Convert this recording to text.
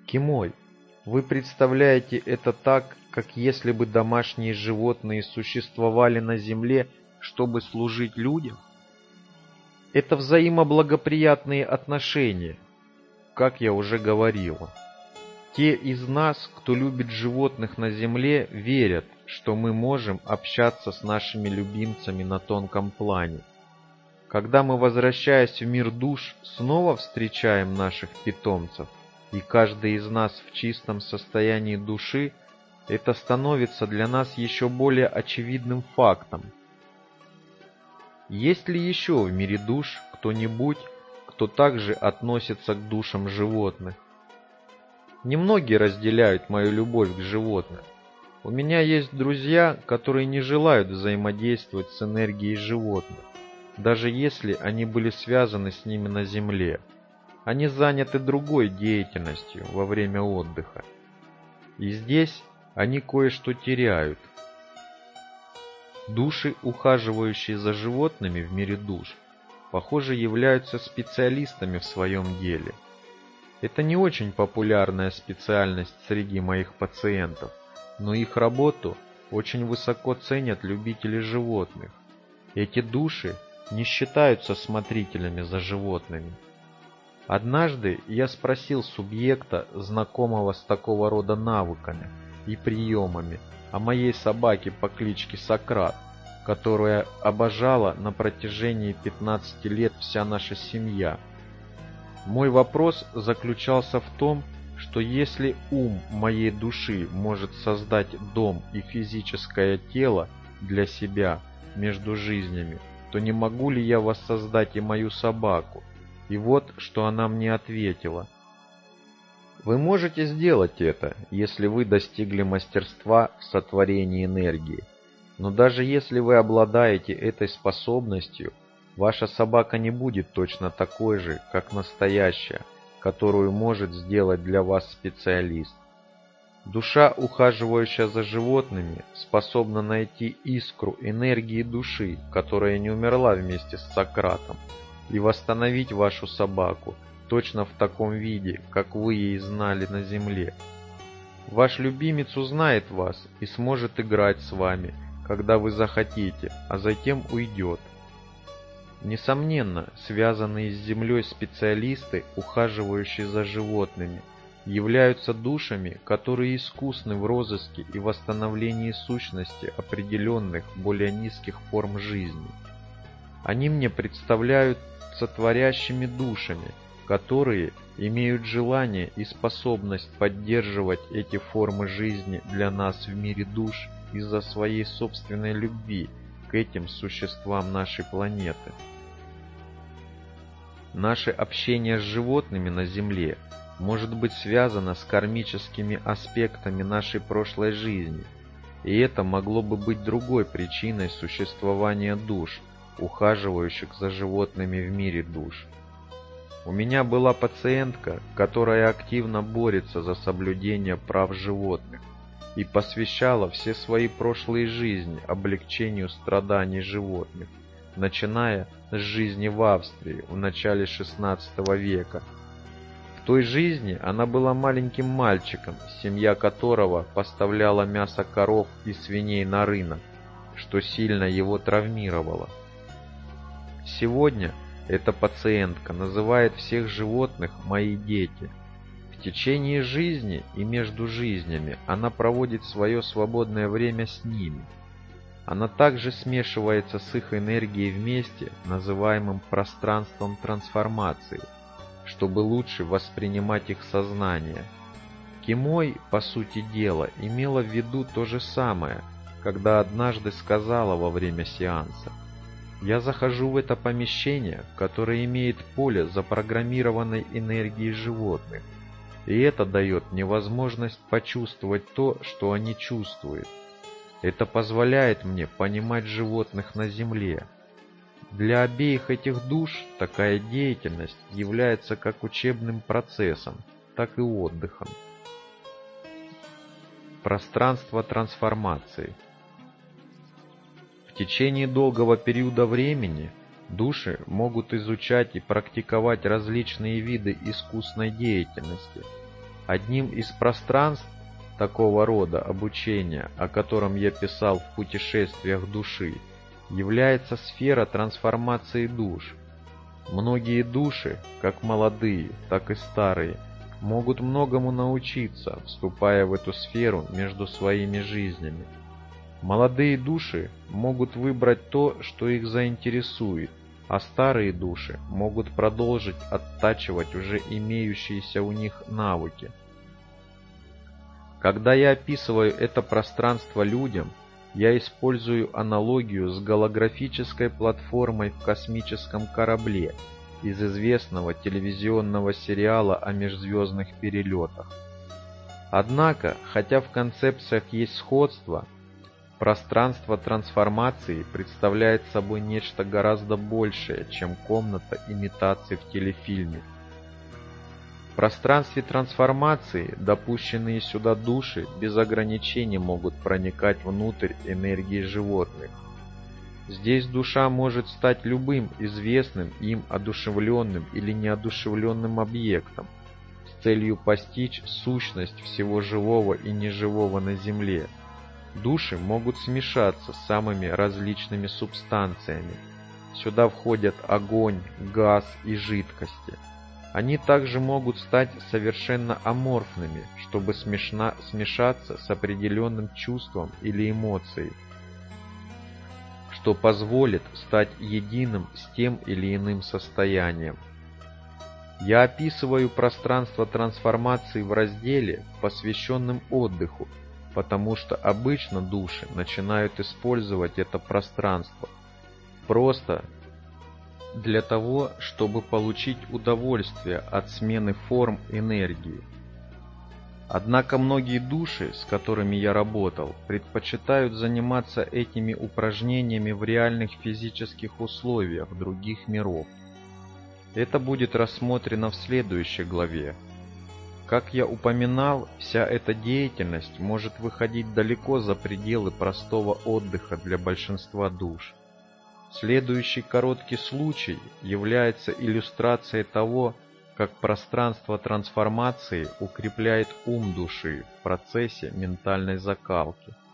Кимой, вы представляете это так, как если бы домашние животные существовали на Земле, чтобы служить людям? Это взаимоблагоприятные отношения, как я уже говорила. Те из нас, кто любит животных на Земле, верят, что мы можем общаться с нашими любимцами на тонком плане. Когда мы, возвращаясь в мир душ, снова встречаем наших питомцев, и каждый из нас в чистом состоянии души, это становится для нас еще более очевидным фактом. Есть ли еще в мире душ кто-нибудь, кто также относится к душам животных? Немногие разделяют мою любовь к животным. У меня есть друзья, которые не желают взаимодействовать с энергией животных, даже если они были связаны с ними на Земле. Они заняты другой деятельностью во время отдыха. И здесь они кое-что теряют. Души, ухаживающие за животными в мире душ, похоже, являются специалистами в своем деле. Это не очень популярная специальность среди моих пациентов, но их работу очень высоко ценят любители животных. Эти души не считаются смотрителями за животными. Однажды я спросил субъекта, знакомого с такого рода навыками и приемами, о моей собаке по кличке Сократ, которую обожала на протяжении 15 лет вся наша семья. Мой вопрос заключался в том, что если ум моей души может создать дом и физическое тело для себя между жизнями, то не могу ли я воссоздать и мою собаку? И вот, что она мне ответила. Вы можете сделать это, если вы достигли мастерства в сотворении энергии. Но даже если вы обладаете этой способностью, ваша собака не будет точно такой же, как настоящая, которую может сделать для вас специалист. Душа, ухаживающая за животными, способна найти искру энергии души, которая не умерла вместе с Сократом, и восстановить вашу собаку точно в таком виде, как вы ее знали на Земле. Ваш любимец узнает вас и сможет играть с вами, когда вы захотите, а затем уйдет. Несомненно, связанные с Землей специалисты, ухаживающие за животными, являются душами, которые искусны в розыске и восстановлении сущности определенных, более низких форм жизни. Они мне представляются творящими душами, которые имеют желание и способность поддерживать эти формы жизни для нас в мире душ из-за своей собственной любви к этим существам нашей планеты. Наше общение с животными на Земле может быть связано с кармическими аспектами нашей прошлой жизни, и это могло бы быть другой причиной существования душ, ухаживающих за животными в мире душ. У меня была пациентка, которая активно борется за соблюдение прав животных и посвящала все свои прошлые жизни облегчению страданий животных, начиная с жизни в Австрии в начале XVI века. В той жизни она была маленьким мальчиком, семья которого поставляла мясо коров и свиней на рынок, что сильно его травмировало. Сегодня эта пациентка называет всех животных «мои дети». В течение жизни и между жизнями она проводит свое свободное время с ними. Она также смешивается с их энергией вместе, называемым пространством трансформации, чтобы лучше воспринимать их сознание. Кимой, по сути дела, имела в виду то же самое, когда однажды сказала во время сеанса: «Я захожу в это помещение, которое имеет поле запрограммированной энергии животных, и это дает мне возможность почувствовать то, что они чувствуют. Это позволяет мне понимать животных на Земле». Для обеих этих душ такая деятельность является как учебным процессом, так и отдыхом. Пространство трансформации. В течение долгого периода времени души могут изучать и практиковать различные виды искусной деятельности. Одним из пространств такого рода обучения, о котором я писал в «Путешествиях души», является сфера трансформации душ. Многие души, как молодые, так и старые, могут многому научиться, вступая в эту сферу между своими жизнями. Молодые души могут выбрать то, что их заинтересует, а старые души могут продолжить оттачивать уже имеющиеся у них навыки. Когда я описываю это пространство людям, я использую аналогию с голографической платформой в космическом корабле из известного телевизионного сериала о межзвездных перелетах. Однако, хотя в концепциях есть сходство, пространство трансформации представляет собой нечто гораздо большее, чем комната имитаций в телефильме. В пространстве трансформации допущенные сюда души без ограничений могут проникать внутрь энергии животных. Здесь душа может стать любым известным им одушевленным или неодушевленным объектом с целью постичь сущность всего живого и неживого на Земле. Души могут смешаться с самыми различными субстанциями. Сюда входят огонь, газ и жидкости. Они также могут стать совершенно аморфными, чтобы смешаться с определенным чувством или эмоцией, что позволит стать единым с тем или иным состоянием. Я описываю пространство трансформации в разделе, посвященном отдыху, потому что обычно души начинают использовать это пространство просто для того, чтобы получить удовольствие от смены форм энергии. Однако многие души, с которыми я работал, предпочитают заниматься этими упражнениями в реальных физических условиях других миров. Это будет рассмотрено в следующей главе. Как я упоминал, вся эта деятельность может выходить далеко за пределы простого отдыха для большинства душ. Следующий короткий случай является иллюстрацией того, как пространство трансформации укрепляет ум души в процессе ментальной закалки.